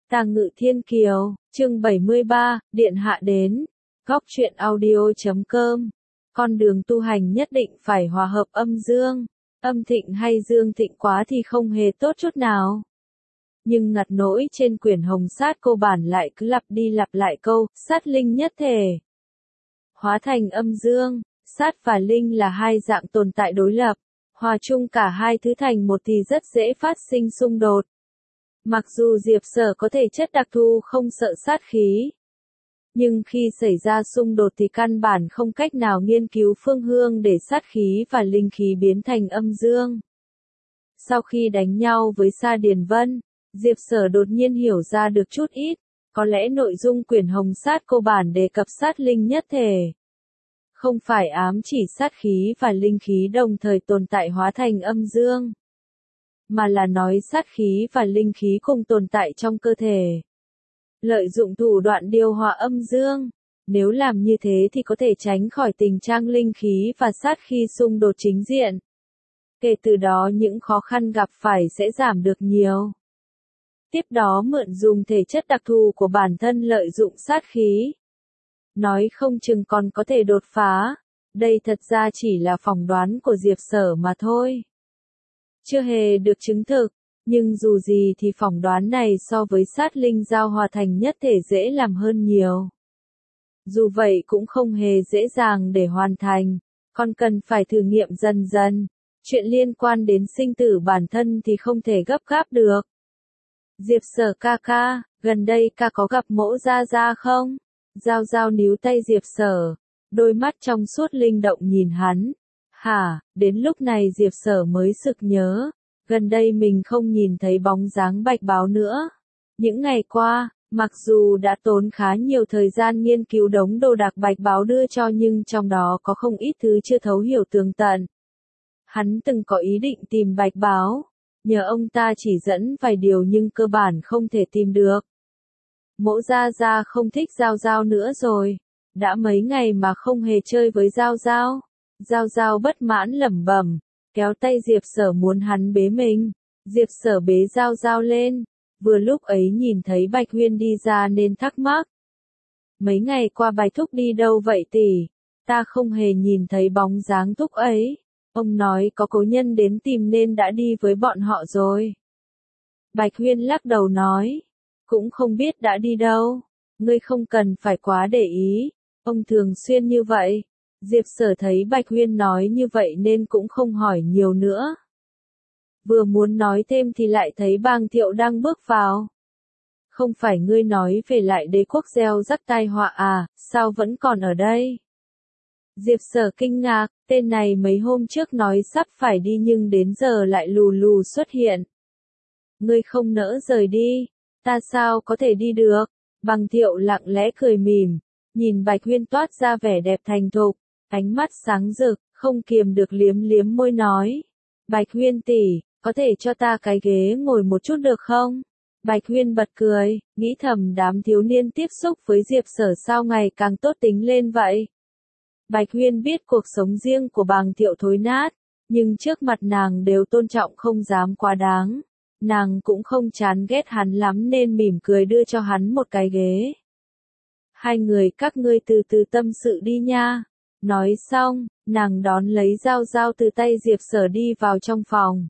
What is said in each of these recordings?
Tàng Ngự Thiên Kiều, chương 73, Điện Hạ đến. Góc truyện audio.com. Con đường tu hành nhất định phải hòa hợp âm dương. Âm thịnh hay dương thịnh quá thì không hề tốt chút nào. Nhưng ngặt nỗi trên quyển Hồng Sát cô bản lại cứ lặp đi lặp lại câu, sát linh nhất thể. Hóa thành âm dương, sát và linh là hai dạng tồn tại đối lập. Hòa chung cả hai thứ thành một thì rất dễ phát sinh xung đột. Mặc dù Diệp Sở có thể chất đặc thù không sợ sát khí, nhưng khi xảy ra xung đột thì căn bản không cách nào nghiên cứu phương hướng để sát khí và linh khí biến thành âm dương. Sau khi đánh nhau với Sa Điền Vân, Diệp Sở đột nhiên hiểu ra được chút ít, có lẽ nội dung quyển Hồng Sát cô bản đề cập sát linh nhất thể. Không phải ám chỉ sát khí và linh khí đồng thời tồn tại hóa thành âm dương, mà là nói sát khí và linh khí cùng tồn tại trong cơ thể. Lợi dụng thủ đoạn điều hòa âm dương, nếu làm như thế thì có thể tránh khỏi tình trạng linh khí và sát khí xung đột chính diện. Kể từ đó những khó khăn gặp phải sẽ giảm được nhiều. Tiếp đó mượn dùng thể chất đặc thù của bản thân lợi dụng sát khí. Nói không chừng còn có thể đột phá. Đây thật ra chỉ là phỏng đoán của Diệp Sở mà thôi. Chưa hề được chứng thực, nhưng dù gì thì phỏng đoán này so với sát linh giao hòa thành nhất thể dễ làm hơn nhiều. Dù vậy cũng không hề dễ dàng để hoàn thành, còn cần phải thử nghiệm dần dần. Chuyện liên quan đến sinh tử bản thân thì không thể gấp gáp được. Diệp Sở ca ca, gần đây ca có gặp Mỗ Gia Gia không? Giao Giao níu tay Diệp Sở, đôi mắt trong suốt linh động nhìn hắn. Hả, đến lúc này Diệp Sở mới sực nhớ, gần đây mình không nhìn thấy bóng dáng Bạch Báo nữa. Những ngày qua, mặc dù đã tốn khá nhiều thời gian nghiên cứu đống đồ đạc Bạch Báo đưa cho nhưng trong đó có không ít thứ chưa thấu hiểu tường tận. Hắn từng có ý định tìm Bạch Báo, nhờ ông ta chỉ dẫn vài điều nhưng cơ bản không thể tìm được. Mỗ Gia Gia không thích Giao Giao nữa rồi, đã mấy ngày mà không hề chơi với Giao Giao. Giao Giao bất mãn lẩm bẩm, kéo tay Diệp Sở muốn hắn bế mình. Diệp Sở bế Giao Giao lên, vừa lúc ấy nhìn thấy Bạch Huyên đi ra nên thắc mắc. Mấy ngày qua Bạch Thúc đi đâu vậy tỷ? Ta không hề nhìn thấy bóng dáng Thúc ấy. Ông nói có cố nhân đến tìm nên đã đi với bọn họ rồi. Bạch Huyên lắc đầu nói, cũng không biết đã đi đâu. Ngươi không cần phải quá để ý, ông thường xuyên như vậy. Diệp Sở thấy Bạch Huyên nói như vậy nên cũng không hỏi nhiều nữa. Vừa muốn nói thêm thì lại thấy Bàng Thiệu đang bước vào. Không phải ngươi nói về lại đế quốc gieo rắc tai họa à, sao vẫn còn ở đây? Diệp Sở kinh ngạc, tên này mấy hôm trước nói sắp phải đi nhưng đến giờ lại lù lù xuất hiện. Ngươi không nỡ rời đi, ta sao có thể đi được? Bàng Thiệu lặng lẽ cười mỉm, nhìn Bạch Huyên toát ra vẻ đẹp thành thục, ánh mắt sáng rực, không kiềm được liếm liếm môi nói. Bạch Huyên tỷ, có thể cho ta cái ghế ngồi một chút được không? Bạch Huyên bật cười, nghĩ thầm đám thiếu niên tiếp xúc với Diệp Sở sao ngày càng tốt tính lên vậy. Bạch Huyên biết cuộc sống riêng của Bàng Thiệu thối nát, nhưng trước mặt nàng đều tôn trọng không dám quá đáng. Nàng cũng không chán ghét hắn lắm nên mỉm cười đưa cho hắn một cái ghế. Hai người các ngươi từ từ tâm sự đi nha. Nói xong, nàng đón lấy Giao Giao từ tay Diệp Sở đi vào trong phòng.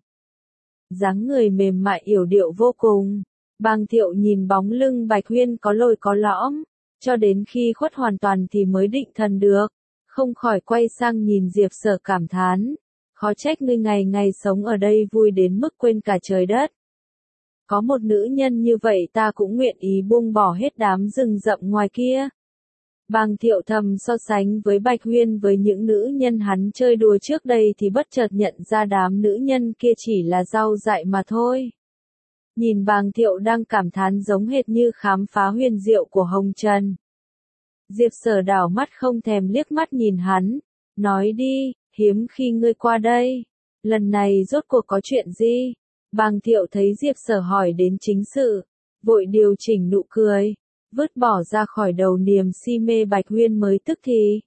Dáng người mềm mại yểu điệu vô cùng. Bàng Thiệu nhìn bóng lưng Bạch Huyên có lồi có lõm, cho đến khi khuất hoàn toàn thì mới định thần được. Không khỏi quay sang nhìn Diệp Sở cảm thán. Khó trách ngươi ngày ngày sống ở đây vui đến mức quên cả trời đất. Có một nữ nhân như vậy ta cũng nguyện ý buông bỏ hết đám rừng rậm ngoài kia. Bàng Thiệu thầm so sánh với Bạch Huyên với những nữ nhân hắn chơi đùa trước đây thì bất chợt nhận ra đám nữ nhân kia chỉ là rau dại mà thôi. Nhìn Bàng Thiệu đang cảm thán giống hệt như khám phá huyền diệu của Hồng Trần. Diệp Sở đảo mắt không thèm liếc mắt nhìn hắn, nói đi, hiếm khi ngươi qua đây. Lần này rốt cuộc có chuyện gì? Bàng Thiệu thấy Diệp Sở hỏi đến chính sự, vội điều chỉnh nụ cười, vứt bỏ ra khỏi đầu niềm si mê Bạch Huyên mới tức thì.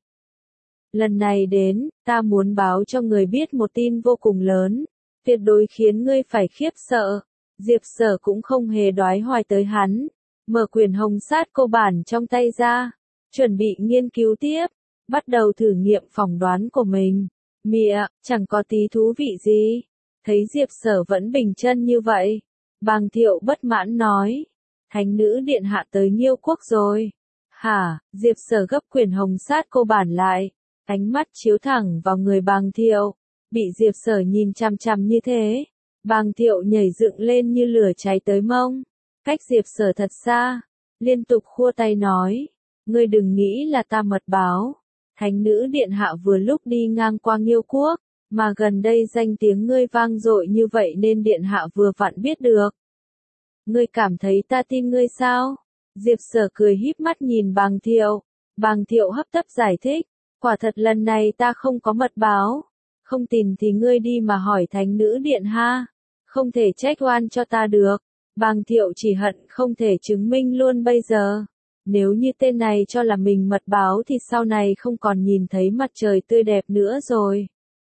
Lần này đến, ta muốn báo cho người biết một tin vô cùng lớn, tuyệt đối khiến ngươi phải khiếp sợ. Diệp Sở cũng không hề đoái hoài tới hắn, mở quyển Hồng Sát Cô bản trong tay ra, chuẩn bị nghiên cứu tiếp, bắt đầu thử nghiệm phỏng đoán của mình. Mịa, chẳng có tí thú vị gì. Thấy Diệp Sở vẫn bình chân như vậy, Bàng Thiệu bất mãn nói, thánh nữ điện hạ tới Nghiêu quốc rồi. Hả? Diệp Sở gấp quyển Hồng Sát Cô bản lại, ánh mắt chiếu thẳng vào người Bàng Thiệu. Bị Diệp Sở nhìn chằm chằm như thế, Bàng Thiệu nhảy dựng lên như lửa cháy tới mông, cách Diệp Sở thật xa, liên tục khua tay nói, ngươi đừng nghĩ là ta mật báo. Thánh nữ điện hạ vừa lúc đi ngang qua Nghiêu quốc, mà gần đây danh tiếng ngươi vang dội như vậy nên điện hạ vừa vặn biết được. Ngươi cảm thấy ta tin ngươi sao? Diệp Sở cười híp mắt nhìn Bàng Thiệu. Bàng Thiệu hấp tấp giải thích, quả thật lần này ta không có mật báo. Không tin thì ngươi đi mà hỏi thánh nữ điện ha. Không thể trách oan cho ta được. Bàng Thiệu chỉ hận không thể chứng minh luôn bây giờ. Nếu như tên này cho là mình mật báo thì sau này không còn nhìn thấy mặt trời tươi đẹp nữa rồi.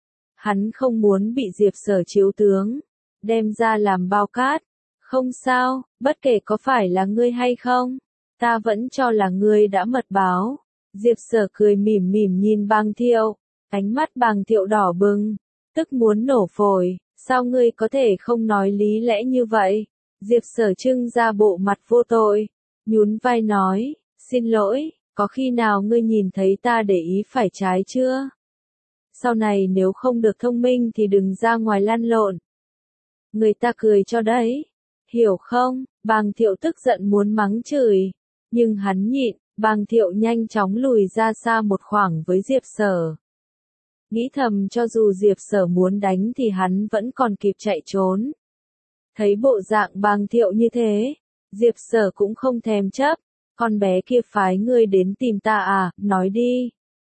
Hắn không muốn bị Diệp Sở chiếu tướng, đem ra làm bao cát. Không sao, bất kể có phải là ngươi hay không, ta vẫn cho là ngươi đã mật báo. Diệp Sở cười mỉm mỉm nhìn Bàng Thiệu, ánh mắt Bàng Thiệu đỏ bừng, tức muốn nổ phổi, sao ngươi có thể không nói lý lẽ như vậy? Diệp Sở trưng ra bộ mặt vô tội, nhún vai nói, xin lỗi, có khi nào ngươi nhìn thấy ta để ý phải trái chưa? Sau này nếu không được thông minh thì đừng ra ngoài lăn lộn. Người ta cười cho đấy, hiểu không? Bàng Thiệu tức giận muốn mắng chửi, nhưng hắn nhịn. Bàng Thiệu nhanh chóng lùi ra xa một khoảng với Diệp Sở. Nghĩ thầm cho dù Diệp Sở muốn đánh thì hắn vẫn còn kịp chạy trốn. Thấy bộ dạng Bàng Thiệu như thế, Diệp Sở cũng không thèm chấp. Con bé kia phái ngươi đến tìm ta à, nói đi.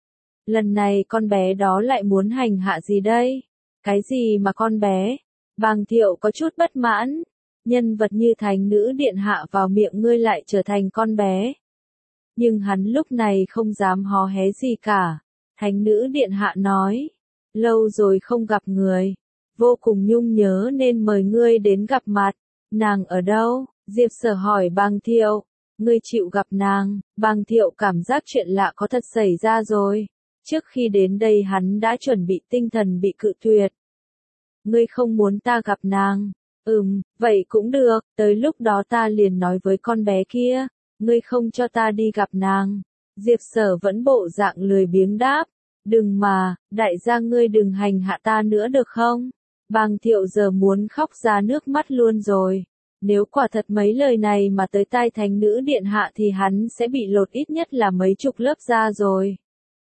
Lần này con bé đó lại muốn hành hạ gì đây? Cái gì mà con bé? Bàng Thiệu có chút bất mãn. Nhân vật như thánh nữ điện hạ vào miệng ngươi lại trở thành con bé. Nhưng hắn lúc này không dám hò hé gì cả. Thánh nữ điện hạ nói, lâu rồi không gặp người, vô cùng nhung nhớ nên mời ngươi đến gặp mặt. Nàng ở đâu? Diệp Sở hỏi Bàng Thiệu. Ngươi chịu gặp nàng? Bàng Thiệu cảm giác chuyện lạ có thật xảy ra rồi. Trước khi đến đây hắn đã chuẩn bị tinh thần bị cự tuyệt. Ngươi không muốn ta gặp nàng? Vậy cũng được, tới lúc đó ta liền nói với con bé kia. Ngươi không cho ta đi gặp nàng. Diệp Sở vẫn bộ dạng lười biếng đáp. Đừng mà, đại gia ngươi đừng hành hạ ta nữa được không? Bàng Thiệu giờ muốn khóc ra nước mắt luôn rồi. Nếu quả thật mấy lời này mà tới tai thánh nữ điện hạ thì hắn sẽ bị lột ít nhất là mấy chục lớp da rồi.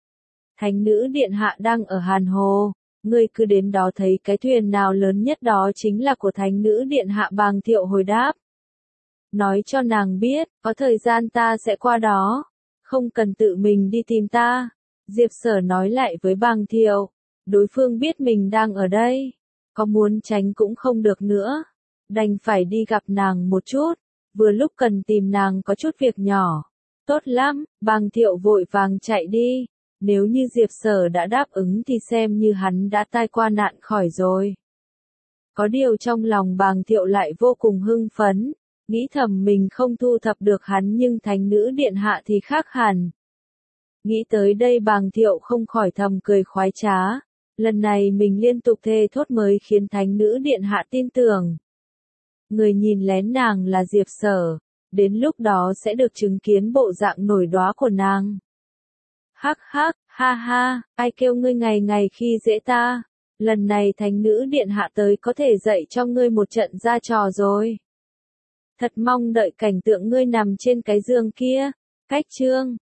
Thánh nữ điện hạ đang ở Hàn Hồ. Ngươi cứ đến đó thấy cái thuyền nào lớn nhất đó chính là của thánh nữ điện hạ. Bàng Thiệu hồi đáp. Nói cho nàng biết, có thời gian ta sẽ qua đó. Không cần tự mình đi tìm ta. Diệp Sở nói lại với Bàng Thiệu. Đối phương biết mình đang ở đây. Có muốn tránh cũng không được nữa. Đành phải đi gặp nàng một chút. Vừa lúc cần tìm nàng có chút việc nhỏ. Tốt lắm, Bàng Thiệu vội vàng chạy đi. Nếu như Diệp Sở đã đáp ứng thì xem như hắn đã tai qua nạn khỏi rồi. Có điều trong lòng Bàng Thiệu lại vô cùng hưng phấn. Nghĩ thầm mình không thu thập được hắn nhưng thánh nữ điện hạ thì khác hẳn. Nghĩ tới đây Bàng Thiệu không khỏi thầm cười khoái trá. Lần này mình liên tục thề thốt mới khiến thánh nữ điện hạ tin tưởng. Người nhìn lén nàng là Diệp Sở. Đến lúc đó sẽ được chứng kiến bộ dạng nổi đoá của nàng. Hắc hắc, ha ha, ai kêu ngươi ngày ngày khi dễ ta. Lần này thánh nữ điện hạ tới có thể dạy cho ngươi một trận ra trò rồi. Thật mong đợi cảnh tượng ngươi nằm trên cái giường kia. Cách chương